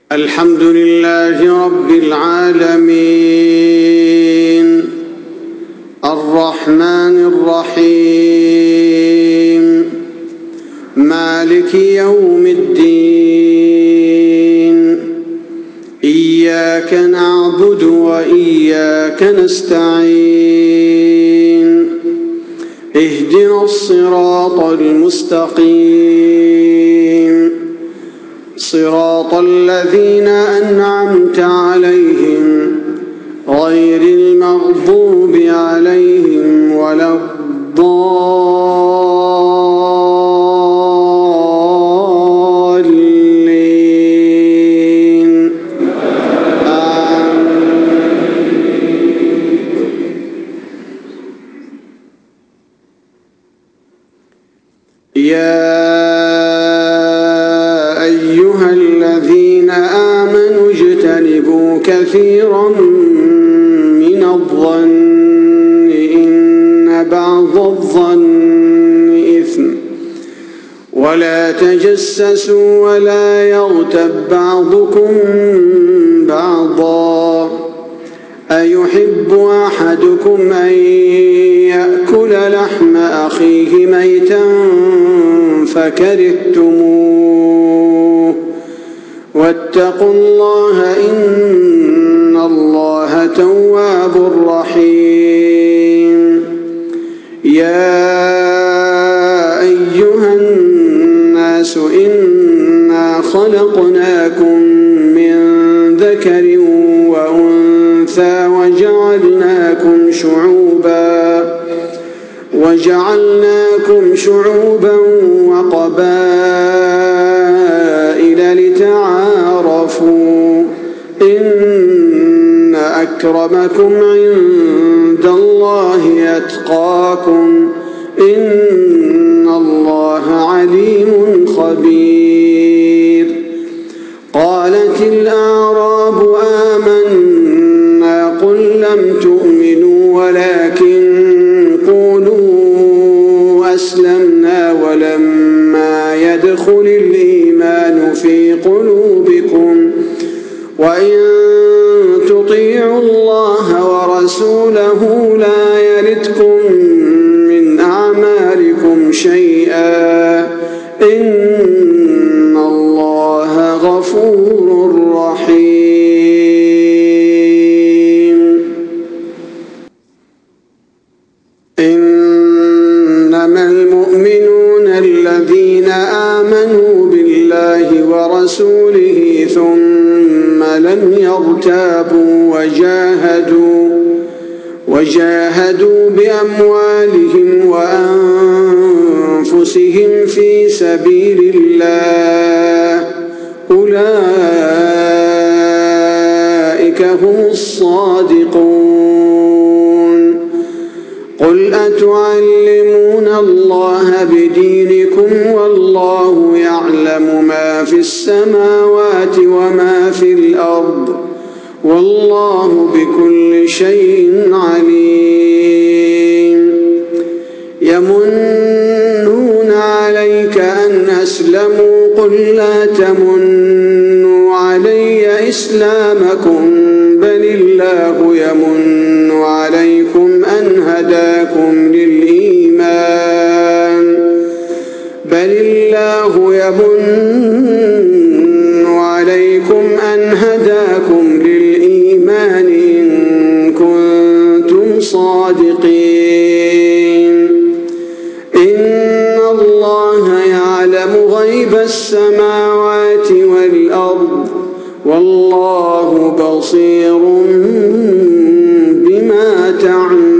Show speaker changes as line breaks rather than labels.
الحمد لله رب العالمين الرحمن الرحيم مالك يوم الدين إياك نعبد وإياك نستعين اهدنا الصراط المستقيم صراط الذين أنعمت عليهم غير المغضوب عليهم ولا الضالين يا أيها الذين آمنوا اجتنبوا كثيرا من الظن إن بعض الظن إثم ولا تجسسوا ولا يغتب بعضكم بعضا أيحب أحدكم أن يأكل لحم أخيه ميتا فكرهتموه واتقوا الله إن الله تواب رحيم يا أيها الناس إنا خلقناكم من ذكر وأنثى وجعلناكم شعوبا وقبائل لتعارفوا إن أكرمكم عند الله أتقاكم إن الله عليم خبير قالت الأعراب آمنا قل لم تؤمنوا ولكن قولوا أسلمنا ولما يدخل الإيمان في قلوبكم وإن تطيعوا الله ورسوله لا يلتكم من أعمالكم شيئا إن الله غفور رحيم إنما المؤمنون الذين آمنوا بالله ورسوله ثم لم يرتابوا وجاهدوا بأموالهم وأنفسهم في سبيل الله أولئك هم الصادقون قل أتعلمون الله بدينكم والله يعلم ما في السماوات وما في الأرض والله بكل شيء عليم يمنون عليك أن أسلموا قل لا تمنوا علي إسلامكم بل الله يمن عليكم أن هداكم للإيمان إن كنتم صادقين إن الله يعلم غيب السماوات والأرض والله بصير بما تعملون